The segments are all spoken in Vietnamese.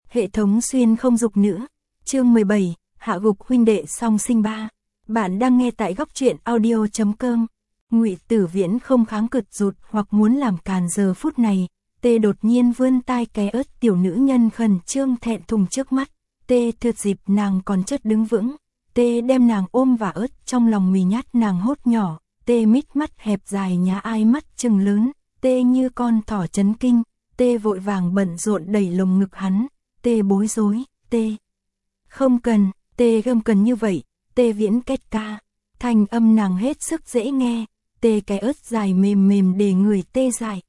Hệ thống xuyên không dục nữ. Chương 17, hạ gục huynh đệ song sinh 3. Bạn đang nghe tại góc truyện audio.com. Ngụy Tử Viễn không kháng cự rụt hoặc muốn làm càn giờ phút này. Tê đột nhiên vươn tai ké ớt tiểu nữ nhân khẩn trương thẹn thùng trước mắt. Tê thừa dịp nàng còn chất đứng vững. Tê đem nàng ôm và ớt trong lòng mì nhát nàng hốt nhỏ. Tê mít mắt hẹp dài nhá ai mắt trừng lớn. Tê như con thỏ chấn kinh. Tê vội vàng bận rộn đẩy lồng ngực hắn. Tê bối rối. Tê không cần. Tê không cần như vậy. Tê Viễn két ca. Thanh âm nàng hết sức dễ nghe. Tê cái ớt dài mềm mềm để người tê dài.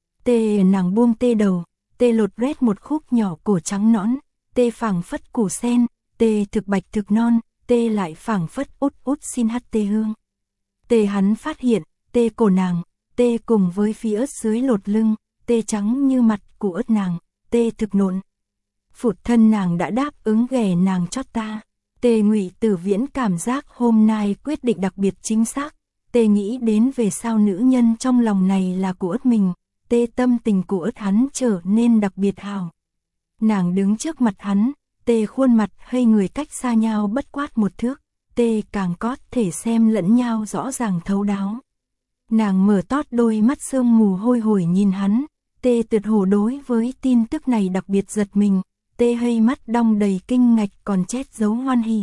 Tê nàng buông tê đầu. Tê lột rét một khúc nhỏ cổ trắng nõn. Tê phảng phất củ sen. Tê thực bạch thực non. Tê lại phảng phất út út xin hắt tê hương. Tê hắn phát hiện. Tê cổ nàng. Tê cùng với phi ớt dưới lột lưng. Tê trắng như mặt của ớt nàng. Tê thực nộn. Phụt thân nàng đã đáp ứng ghẻ nàng chót ta. Tê Ngụy Tử Viễn cảm giác hôm nay quyết định đặc biệt chính xác. Tê nghĩ đến về sao nữ nhân trong lòng này là của ớt mình. Tê tâm tình của ớt hắn trở nên đặc biệt hào. Nàng đứng trước mặt hắn. Tê khuôn mặt hay người cách xa nhau bất quát một thước. Tê càng có thể xem lẫn nhau rõ ràng thấu đáo. Nàng mở tót đôi mắt sương mù hôi hổi nhìn hắn. Tê tuyệt hồ đối với tin tức này đặc biệt giật mình. Tê hay mắt đong đầy kinh ngạch còn chét dấu hoan hỉ.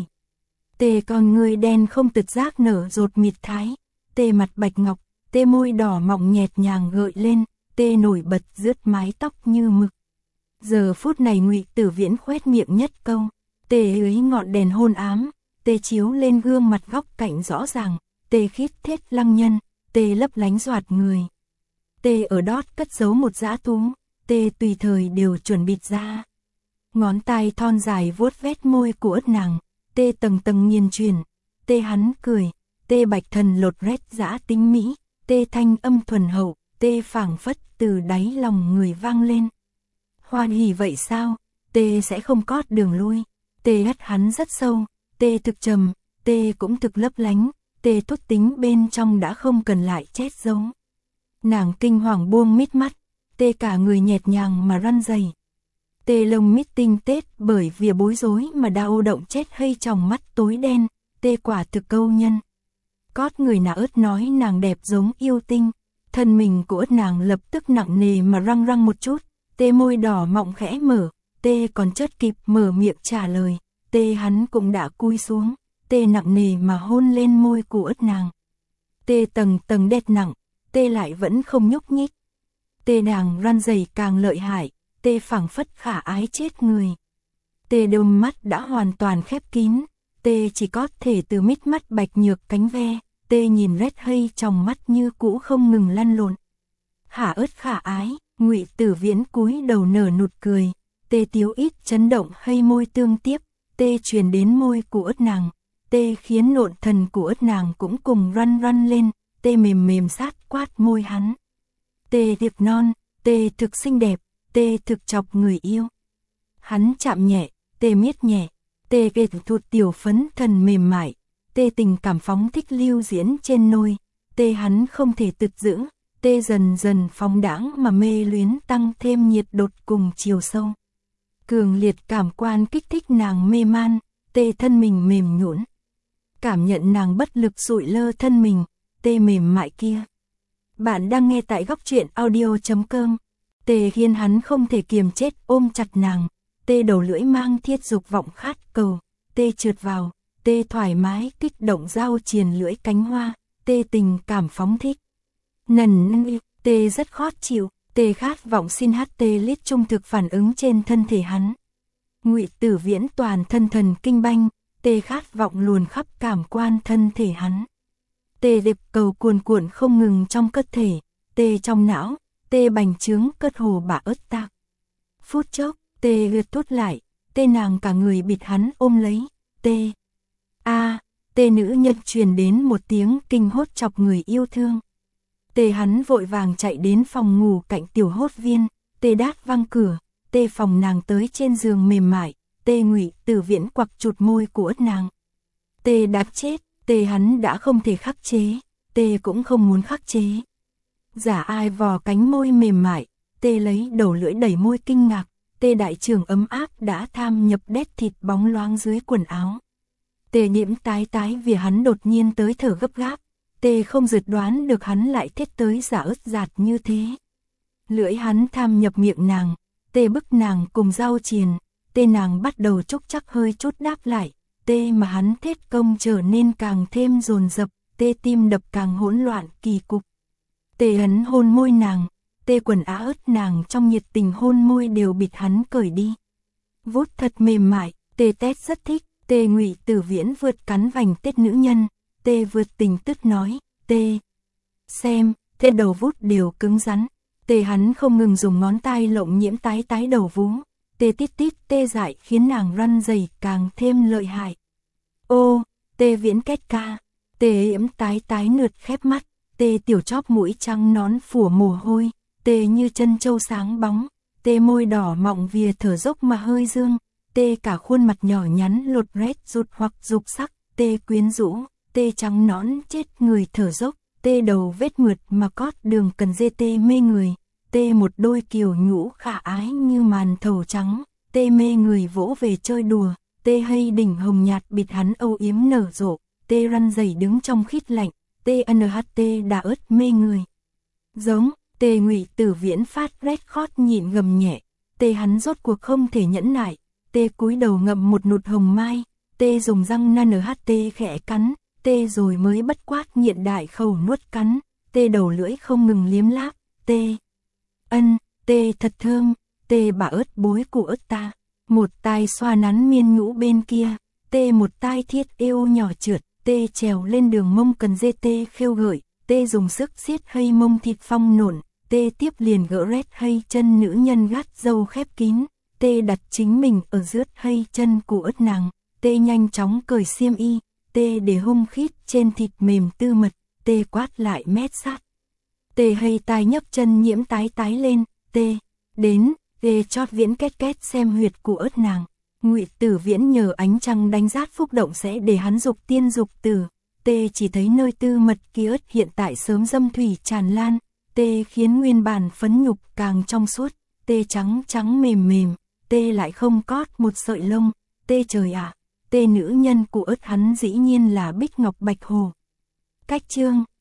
Tê con người đen không tự giác nở rột mịt thái. Tê mặt bạch ngọc. Tê môi đỏ mọng nhẹt nhàng gợi lên. Tê nổi bật rướt mái tóc như mực. Giờ phút này Ngụy Tử Viễn khoét miệng nhất câu. Tê dưới ngọn đèn hôn ám. Tê chiếu lên gương mặt góc cạnh rõ ràng. Tê khít thết lăng nhân. Tê lấp lánh doạt người. Tê ở đót cất giấu một dã thú. Tê tùy thời đều chuẩn bị ra. Ngón tay thon dài vuốt vét môi của ớt nàng. Tê tầng tầng nghiền truyền. Tê hắn cười. Tê bạch thần lột rét dã tính mỹ. Tê thanh âm thuần hậu. Tê phảng phất từ đáy lòng người vang lên. Hoan hỉ vậy sao? Tê sẽ không cót đường lui. Tê hất hắn rất sâu. Tê thực trầm. Tê cũng thực lấp lánh. Tê thốt tính bên trong đã không cần lại chét dấu. Nàng kinh hoàng buông mít mắt. Tê cả người nhẹt nhàng mà răn rẩy. Tê lông mít tinh tết bởi vì bối rối mà đau động chết hay trong mắt tối đen. Tê quả thực câu nhân. Cót người nà ớt nói nàng đẹp giống yêu tinh. Thân mình của ớt nàng lập tức nặng nề mà răng răng một chút. Tê môi đỏ mọng khẽ mở. Tê còn chớt kịp mở miệng trả lời. Tê hắn cũng đã cúi xuống. Tê nặng nề mà hôn lên môi của ớt nàng. Tê tầng tầng đét nặng. Tê lại vẫn không nhúc nhích. Tê nàng răn rẩy càng lợi hại. Tê phảng phất khả ái chết người. Tê đôi mắt đã hoàn toàn khép kín. Tê chỉ có thể từ mít mắt bạch nhược cánh ve. Tê nhìn rét hay trong mắt như cũ không ngừng lăn lộn. Hả ớt khả ái. Ngụy Tử Viễn cúi đầu nở nụt cười. Tê tiếu ít chấn động hay môi tương tiếp. Tê truyền đến môi của ớt nàng. Tê khiến nộn thần của ớt nàng cũng cùng răn răn lên. Tê mềm mềm sát quát môi hắn. Tê tiệp non. Tê thực xinh đẹp. Tê thực chọc người yêu. Hắn chạm nhẹ. Tê miết nhẹ. Tê kê thụt tiểu phấn thần mềm mại. Tê tình cảm phóng thích lưu diễn trên nôi. Tê hắn không thể tự giữ. Tê dần dần phóng đãng mà mê luyến tăng thêm nhiệt đột cùng chiều sâu. Cường liệt cảm quan kích thích nàng mê man. Tê thân mình mềm nhũn. Cảm nhận nàng bất lực sụi lơ thân mình. Tê mềm mại kia. Bạn đang nghe tại góc truyện audio.com. Tê khiến hắn không thể kiềm chết ôm chặt nàng. Tê đầu lưỡi mang thiết dục vọng khát cầu. Tê trượt vào. Tê thoải mái kích động giao triền lưỡi cánh hoa. Tê tình cảm phóng thích. Tê rất khó chịu. Tê khát vọng xin hát. Tê lít trung thực phản ứng trên thân thể hắn. Ngụy Tử Viễn toàn thân thần kinh banh. Tê khát vọng luồn khắp cảm quan thân thể hắn. Tê điệp cầu cuồn cuộn không ngừng trong cơ thể. Tê trong não. Tê bành trướng cất hồ bả ớt tạc. Phút chốc. Tê gượt thốt lại. Tê nàng cả người bịt hắn ôm lấy. Tê. Tê nữ nhân truyền đến một tiếng kinh hốt chọc người yêu thương. Tê hắn vội vàng chạy đến phòng ngủ cạnh tiểu hốt viên. Tê đát văng cửa. Tê phòng nàng tới trên giường mềm mại. Tê Ngụy Tử Viễn quặc chụt môi của ớt nàng. Tê đáp chết. Tê hắn đã không thể khắc chế. Tê cũng không muốn khắc chế. Giả ai vò cánh môi mềm mại. Tê lấy đầu lưỡi đẩy môi kinh ngạc. Tê tê đại trưởng ấm áp đã tham nhập đét thịt bóng loáng dưới quần áo. Tê Nhiễm tái tái vì hắn đột nhiên tới thở gấp gáp, tê không dự đoán được hắn lại thét tới giả ớt dạt như thế. Lưỡi hắn tham nhập miệng nàng, tê bức nàng cùng rau chiền, tê nàng bắt đầu chốc chắc hơi chút đáp lại, tê mà hắn thét công trở nên càng thêm dồn dập, tê tim đập càng hỗn loạn kỳ cục. Tê hắn hôn môi nàng, tê quần á ớt nàng trong nhiệt tình hôn môi đều bịt hắn cởi đi. Vút thật mềm mại, tê tét rất thích, tê Ngụy Tử Viễn vượt cắn vành tết nữ nhân, tê vượt tình tức nói, tê xem, tê đầu vút đều cứng rắn, tê hắn không ngừng dùng ngón tay lộng Nhiễm tái tái đầu vú, tê tít tít tê dại khiến nàng răn rẩy càng thêm lợi hại. Ô, tê Viễn két ca, tê Nhiễm tái tái nượt khép mắt, tê tiểu chóp mũi trắng nón phủ mồ hôi, tê như chân châu sáng bóng, tê môi đỏ mọng vìa thở dốc mà hơi dương, tê cả khuôn mặt nhỏ nhắn lột rét rụt hoặc dục sắc, tê quyến rũ, tê trắng nõn chết người thở dốc, tê đầu vết mượt mà cót đường cần dê tê mê người, tê một đôi kiều nhũ khả ái như màn thầu trắng, tê mê người vỗ về chơi đùa, tê hay đỉnh hồng nhạt bịt hắn âu yếm nở rộ, tê răn rẩy đứng trong khít lạnh, tê nht đã ớt mê người. Giống, tê Ngụy Tử Viễn phát rét khót nhịn gầm nhẹ, tê hắn rốt cuộc không thể nhẫn nại, tê cúi đầu ngậm một nụt hồng mai, tê dùng răng nht khẽ cắn, tê rồi mới bất quát nhiện đại khẩu nuốt cắn, tê đầu lưỡi không ngừng liếm láp, tê tê thật thơm, tê bà ớt bối của ớt ta, một tai xoa nắn miên nhũ bên kia, tê một tai thiết êu nhỏ trượt, tê trèo lên đường mông cần dê tê khêu gợi, tê dùng sức siết hay mông thịt phong nổn, tê tiếp liền gỡ rét hay chân nữ nhân gắt dâu khép kín, tê đặt chính mình ở rướt hay chân của ớt nàng, tê nhanh chóng cởi xiêm y, tê để hung khít trên thịt mềm tư mật, tê quát lại mét sát. Tê hay tai nhấc chân Nhiễm tái tái lên, tê đến, tê chót Viễn két két xem huyệt của ớt nàng. Ngụy Tử Viễn nhờ ánh trăng đánh rát phúc động sẽ để hắn dục tiên dục tử, tê chỉ thấy nơi tư mật kia ớt hiện tại sớm dâm thủy tràn lan, tê khiến nguyên bản phấn nhục càng trong suốt, tê trắng trắng mềm mềm, tê lại không cót một sợi lông, tê trời ạ, tê nữ nhân của ớt hắn dĩ nhiên là Bích Ngọc Bạch Hồ. Cách chương